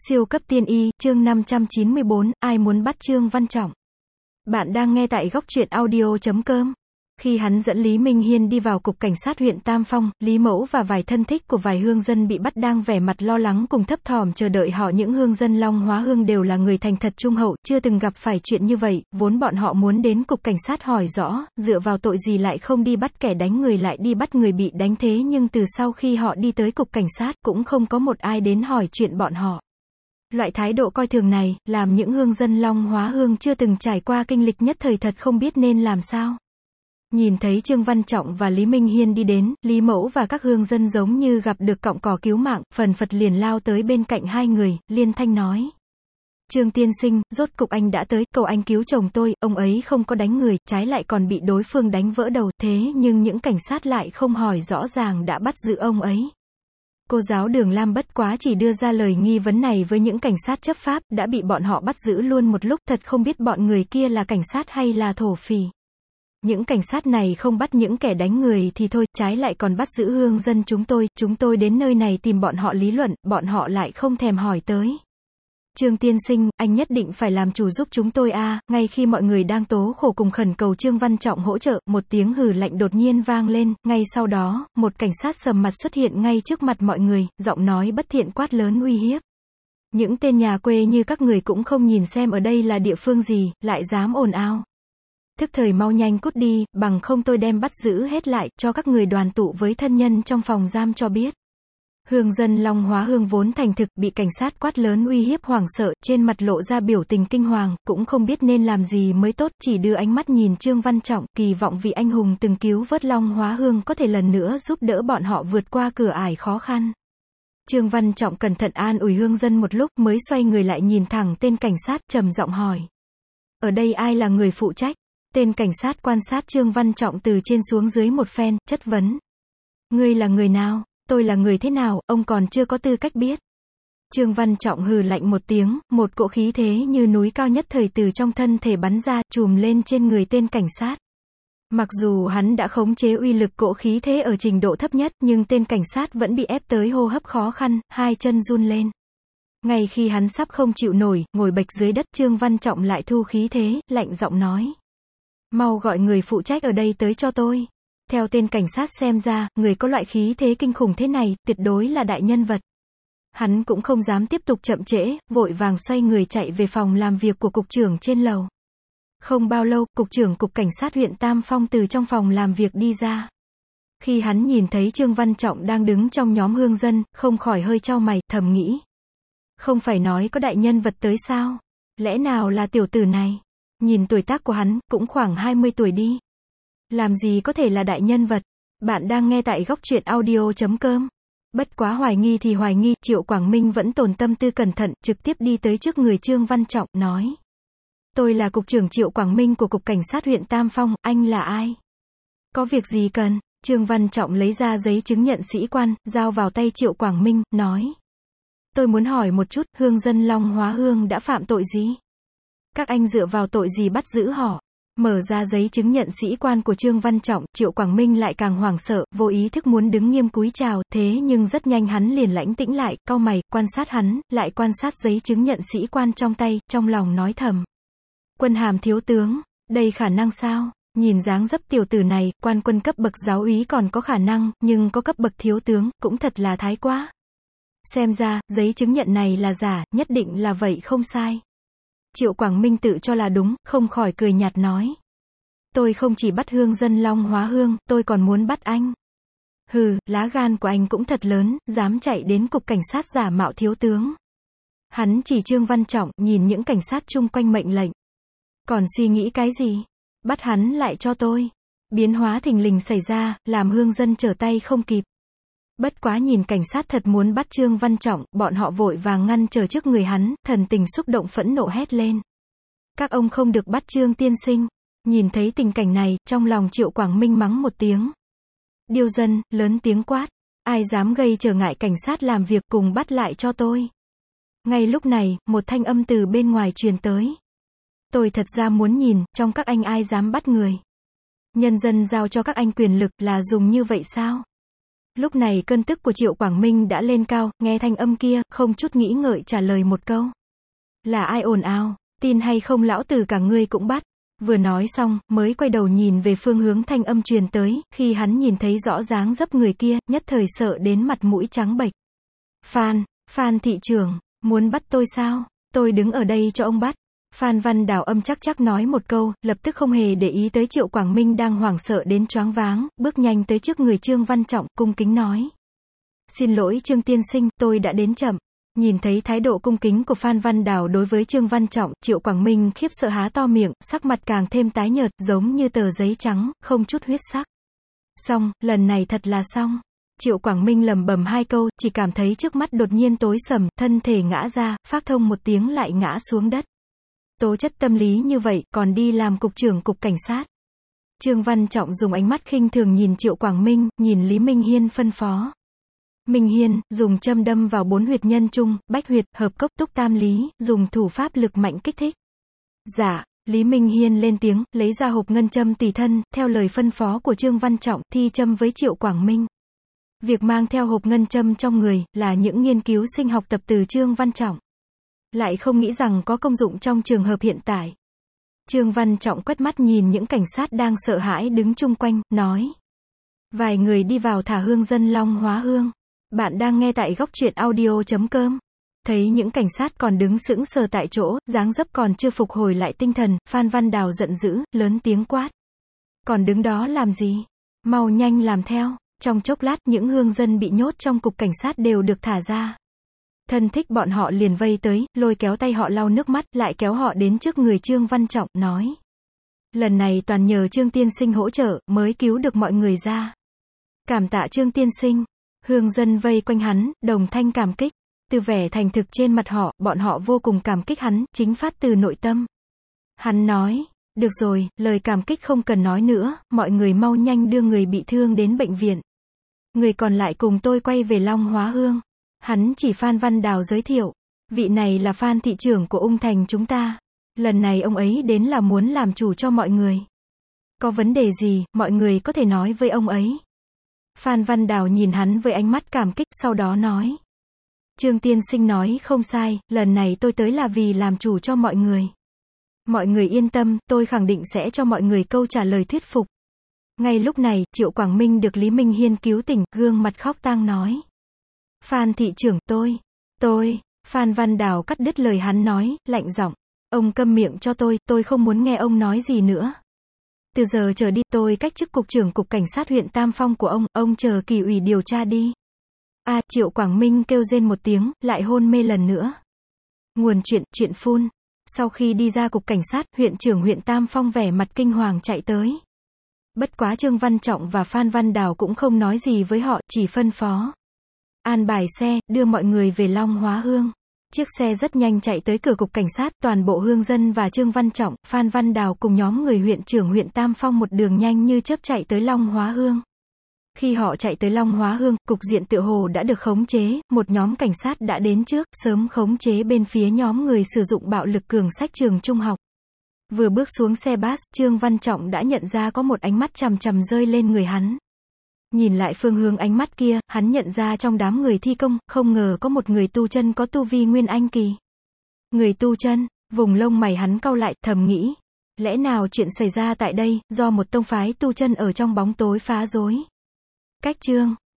Siêu cấp tiên y, chương 594, ai muốn bắt Trương Văn Trọng? Bạn đang nghe tại góc truyện audio.com. Khi hắn dẫn Lý Minh Hiên đi vào cục cảnh sát huyện Tam Phong, Lý Mẫu và vài thân thích của vài hương dân bị bắt đang vẻ mặt lo lắng cùng thấp thỏm chờ đợi họ. Những hương dân Long Hóa Hương đều là người thành thật trung hậu, chưa từng gặp phải chuyện như vậy, vốn bọn họ muốn đến cục cảnh sát hỏi rõ, dựa vào tội gì lại không đi bắt kẻ đánh người lại đi bắt người bị đánh, thế nhưng từ sau khi họ đi tới cục cảnh sát, cũng không có một ai đến hỏi chuyện bọn họ. Loại thái độ coi thường này, làm những hương dân Long Hóa Hương chưa từng trải qua kinh lịch nhất thời thật không biết nên làm sao. Nhìn thấy Trương Văn Trọng và Lý Minh Hiên đi đến, Lý Mẫu và các hương dân giống như gặp được cọng cỏ cứu mạng, phần phật liền lao tới bên cạnh hai người, liên thanh nói. Trương tiên sinh, rốt cục anh đã tới, cầu anh cứu chồng tôi, ông ấy không có đánh người, trái lại còn bị đối phương đánh vỡ đầu, thế nhưng những cảnh sát lại không hỏi rõ ràng đã bắt giữ ông ấy. Cô giáo Đường Lam bất quá chỉ đưa ra lời nghi vấn này với những cảnh sát chấp pháp, đã bị bọn họ bắt giữ luôn một lúc, thật không biết bọn người kia là cảnh sát hay là thổ phỉ. Những cảnh sát này không bắt những kẻ đánh người thì thôi, trái lại còn bắt giữ hương dân chúng tôi đến nơi này tìm bọn họ lý luận, bọn họ lại không thèm hỏi tới. Trương tiên sinh, anh nhất định phải làm chủ giúp chúng tôi a. Ngay khi mọi người đang tố khổ cùng khẩn cầu Trương Văn Trọng hỗ trợ, một tiếng hừ lạnh đột nhiên vang lên, ngay sau đó, một cảnh sát sầm mặt xuất hiện ngay trước mặt mọi người, giọng nói bất thiện quát lớn uy hiếp. Những tên nhà quê như các người cũng không nhìn xem ở đây là địa phương gì, lại dám ồn ào. Thức thời mau nhanh cút đi, bằng không tôi đem bắt giữ hết lại, cho các người đoàn tụ với thân nhân trong phòng giam cho biết. Hương dân Long Hóa Hương vốn thành thực, bị cảnh sát quát lớn uy hiếp hoảng sợ, trên mặt lộ ra biểu tình kinh hoàng, cũng không biết nên làm gì mới tốt, chỉ đưa ánh mắt nhìn Trương Văn Trọng, kỳ vọng vị anh hùng từng cứu vớt Long Hóa Hương có thể lần nữa giúp đỡ bọn họ vượt qua cửa ải khó khăn. Trương Văn Trọng cẩn thận an ủi hương dân một lúc, mới xoay người lại nhìn thẳng tên cảnh sát, trầm giọng hỏi. Ở đây ai là người phụ trách? Tên cảnh sát quan sát Trương Văn Trọng từ trên xuống dưới một phen, chất vấn. Ngươi là người nào? Tôi là người thế nào, ông còn chưa có tư cách biết. Trương Văn Trọng hừ lạnh một tiếng, một cỗ khí thế như núi cao nhất thời từ trong thân thể bắn ra, trùm lên trên người tên cảnh sát. Mặc dù hắn đã khống chế uy lực cỗ khí thế ở trình độ thấp nhất, nhưng tên cảnh sát vẫn bị ép tới hô hấp khó khăn, hai chân run lên. Ngay khi hắn sắp không chịu nổi, ngồi bệt dưới đất, Trương Văn Trọng lại thu khí thế, lạnh giọng nói. Mau gọi người phụ trách ở đây tới cho tôi. Theo tên cảnh sát xem ra, người có loại khí thế kinh khủng thế này, tuyệt đối là đại nhân vật. Hắn cũng không dám tiếp tục chậm trễ, vội vàng xoay người chạy về phòng làm việc của cục trưởng trên lầu. Không bao lâu, cục trưởng cục cảnh sát huyện Tam Phong từ trong phòng làm việc đi ra. Khi hắn nhìn thấy Trương Văn Trọng đang đứng trong nhóm hương dân, không khỏi hơi chau mày, thầm nghĩ. Không phải nói có đại nhân vật tới sao? Lẽ nào là tiểu tử này? Nhìn tuổi tác của hắn, cũng khoảng 20 tuổi đi. Làm gì có thể là đại nhân vật? Bạn đang nghe tại góc truyện audio.com. Bất quá hoài nghi thì hoài nghi, Triệu Quảng Minh vẫn tồn tâm tư cẩn thận, trực tiếp đi tới trước người Trương Văn Trọng, nói. Tôi là cục trưởng Triệu Quảng Minh của cục cảnh sát huyện Tam Phong, anh là ai? Có việc gì cần? Trương Văn Trọng lấy ra giấy chứng nhận sĩ quan, giao vào tay Triệu Quảng Minh, nói. Tôi muốn hỏi một chút, hương dân Long Hóa Hương đã phạm tội gì? Các anh dựa vào tội gì bắt giữ họ? Mở ra giấy chứng nhận sĩ quan của Trương Văn Trọng, Triệu Quảng Minh lại càng hoảng sợ, vô ý thức muốn đứng nghiêm cúi chào, thế nhưng rất nhanh hắn liền lãnh tĩnh lại, cau mày, quan sát hắn, lại quan sát giấy chứng nhận sĩ quan trong tay, trong lòng nói thầm. Quân hàm thiếu tướng, đây khả năng sao? Nhìn dáng dấp tiểu tử này, quan quân cấp bậc giáo úy còn có khả năng, nhưng có cấp bậc thiếu tướng, cũng thật là thái quá. Xem ra, giấy chứng nhận này là giả, nhất định là vậy không sai. Triệu Quảng Minh tự cho là đúng, không khỏi cười nhạt nói. Tôi không chỉ bắt hương dân Long Hóa Hương, tôi còn muốn bắt anh. Hừ, lá gan của anh cũng thật lớn, dám chạy đến cục cảnh sát giả mạo thiếu tướng. Hắn chỉ Trương Văn Trọng, nhìn những cảnh sát chung quanh mệnh lệnh. Còn suy nghĩ cái gì? Bắt hắn lại cho tôi. Biến hóa thình lình xảy ra, làm hương dân trở tay không kịp. Bất quá nhìn cảnh sát thật muốn bắt Trương Văn Trọng, bọn họ vội vàng ngăn trở trước người hắn, thần tình xúc động phẫn nộ hét lên. Các ông không được bắt Trương tiên sinh. Nhìn thấy tình cảnh này, trong lòng Triệu Quảng Minh mắng một tiếng. Điêu dân, lớn tiếng quát. Ai dám gây trở ngại cảnh sát làm việc, cùng bắt lại cho tôi. Ngay lúc này, một thanh âm từ bên ngoài truyền tới. Tôi thật ra muốn nhìn, trong các anh ai dám bắt người. Nhân dân giao cho các anh quyền lực là dùng như vậy sao? Lúc này cơn tức của Triệu Quảng Minh đã lên cao, nghe thanh âm kia, không chút nghĩ ngợi trả lời một câu. Là ai ồn ào, tin hay không lão tử cả ngươi cũng bắt. Vừa nói xong, mới quay đầu nhìn về phương hướng thanh âm truyền tới, khi hắn nhìn thấy rõ dáng dấp người kia, nhất thời sợ đến mặt mũi trắng bệch. Phan thị trưởng, muốn bắt tôi sao? Tôi đứng ở đây cho ông bắt. Phan Văn Đào âm chắc nói một câu, lập tức không hề để ý tới Triệu Quảng Minh đang hoảng sợ đến choáng váng, bước nhanh tới trước người Trương Văn Trọng, cung kính nói. Xin lỗi Trương tiên sinh, tôi đã đến chậm. Nhìn thấy thái độ cung kính của Phan Văn Đào đối với Trương Văn Trọng, Triệu Quảng Minh khiếp sợ há to miệng, sắc mặt càng thêm tái nhợt, giống như tờ giấy trắng, không chút huyết sắc. Xong, lần này thật là xong. Triệu Quảng Minh lẩm bẩm hai câu, chỉ cảm thấy trước mắt đột nhiên tối sầm, thân thể ngã ra, phác thông một tiếng lại ngã xuống đất. Tố chất tâm lý như vậy, còn đi làm cục trưởng cục cảnh sát. Trương Văn Trọng dùng ánh mắt khinh thường nhìn Triệu Quảng Minh, nhìn Lý Minh Hiên phân phó. Minh Hiên, dùng châm đâm vào 4 huyệt nhân trung, bách huyệt, hợp cốc túc tam lý, dùng thủ pháp lực mạnh kích thích. Dạ, Lý Minh Hiên lên tiếng, lấy ra hộp ngân châm tùy thân, theo lời phân phó của Trương Văn Trọng, thi châm với Triệu Quảng Minh. Việc mang theo hộp ngân châm trong người, là những nghiên cứu sinh học tập từ Trương Văn Trọng. Lại không nghĩ rằng có công dụng trong trường hợp hiện tại. Trương Văn Trọng quét mắt nhìn những cảnh sát đang sợ hãi đứng chung quanh, nói. Vài người đi vào thả hương dân Long Hóa Hương. Bạn đang nghe tại góc truyện audio.com. Thấy những cảnh sát còn đứng sững sờ tại chỗ, dáng dấp còn chưa phục hồi lại tinh thần, Phan Văn Đào giận dữ, lớn tiếng quát. Còn đứng đó làm gì? Mau nhanh làm theo. Trong chốc lát, những hương dân bị nhốt trong cục cảnh sát đều được thả ra. Thân thích bọn họ liền vây tới, lôi kéo tay họ lau nước mắt, lại kéo họ đến trước người Trương Văn Trọng, nói. Lần này toàn nhờ Trương tiên sinh hỗ trợ, mới cứu được mọi người ra. Cảm tạ Trương tiên sinh. Hương dân vây quanh hắn, đồng thanh cảm kích. Từ vẻ thành thực trên mặt họ, bọn họ vô cùng cảm kích hắn, chính phát từ nội tâm. Hắn nói, được rồi, lời cảm kích không cần nói nữa, mọi người mau nhanh đưa người bị thương đến bệnh viện. Người còn lại cùng tôi quay về Long Hóa Hương. Hắn chỉ Phan Văn Đào giới thiệu. Vị này là Phan thị trưởng của Ung Thành chúng ta. Lần này ông ấy đến là muốn làm chủ cho mọi người. Có vấn đề gì, mọi người có thể nói với ông ấy. Phan Văn Đào nhìn hắn với ánh mắt cảm kích, sau đó nói. Trương tiên sinh nói không sai, lần này tôi tới là vì làm chủ cho mọi người. Mọi người yên tâm, tôi khẳng định sẽ cho mọi người câu trả lời thuyết phục. Ngay lúc này, Triệu Quảng Minh được Lý Minh Hiên cứu tỉnh, gương mặt khóc tang nói. Phan thị trưởng, tôi, Phan Văn Đào cắt đứt lời hắn nói, lạnh giọng. Ông câm miệng cho tôi không muốn nghe ông nói gì nữa. Từ giờ trở đi, tôi cách chức cục trưởng cục cảnh sát huyện Tam Phong của ông chờ kỳ ủy điều tra đi. Triệu Quảng Minh kêu rên một tiếng, lại hôn mê lần nữa. Nguồn chuyện phun. Sau khi đi ra cục cảnh sát, huyện trưởng huyện Tam Phong vẻ mặt kinh hoàng chạy tới. Bất quá Trương Văn Trọng và Phan Văn Đào cũng không nói gì với họ, chỉ phân phó. An bài xe, đưa mọi người về Long Hóa Hương. Chiếc xe rất nhanh chạy tới cửa cục cảnh sát, toàn bộ hương dân và Trương Văn Trọng, Phan Văn Đào cùng nhóm người huyện trưởng huyện Tam Phong một đường nhanh như chớp chạy tới Long Hóa Hương. Khi họ chạy tới Long Hóa Hương, cục diện tựa hồ đã được khống chế, một nhóm cảnh sát đã đến trước, sớm khống chế bên phía nhóm người sử dụng bạo lực cường sách trường trung học. Vừa bước xuống xe bus, Trương Văn Trọng đã nhận ra có một ánh mắt chằm chằm rơi lên người hắn. Nhìn lại phương hướng ánh mắt kia, hắn nhận ra trong đám người thi công, không ngờ có một người tu chân có tu vi nguyên anh kỳ. Người tu chân, vùng lông mày hắn cau lại, thầm nghĩ. Lẽ nào chuyện xảy ra tại đây, do một tông phái tu chân ở trong bóng tối phá rối. Cách Trương